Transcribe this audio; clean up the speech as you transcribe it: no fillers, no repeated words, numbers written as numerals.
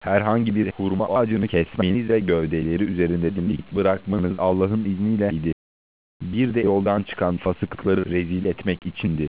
herhangi bir hurma ağacını kesmeniz ve gövdeleri üzerinde dimdik bırakmanız Allah'ın izniyle idi. Bir de yoldan çıkan fasıkları rezil etmek içindi.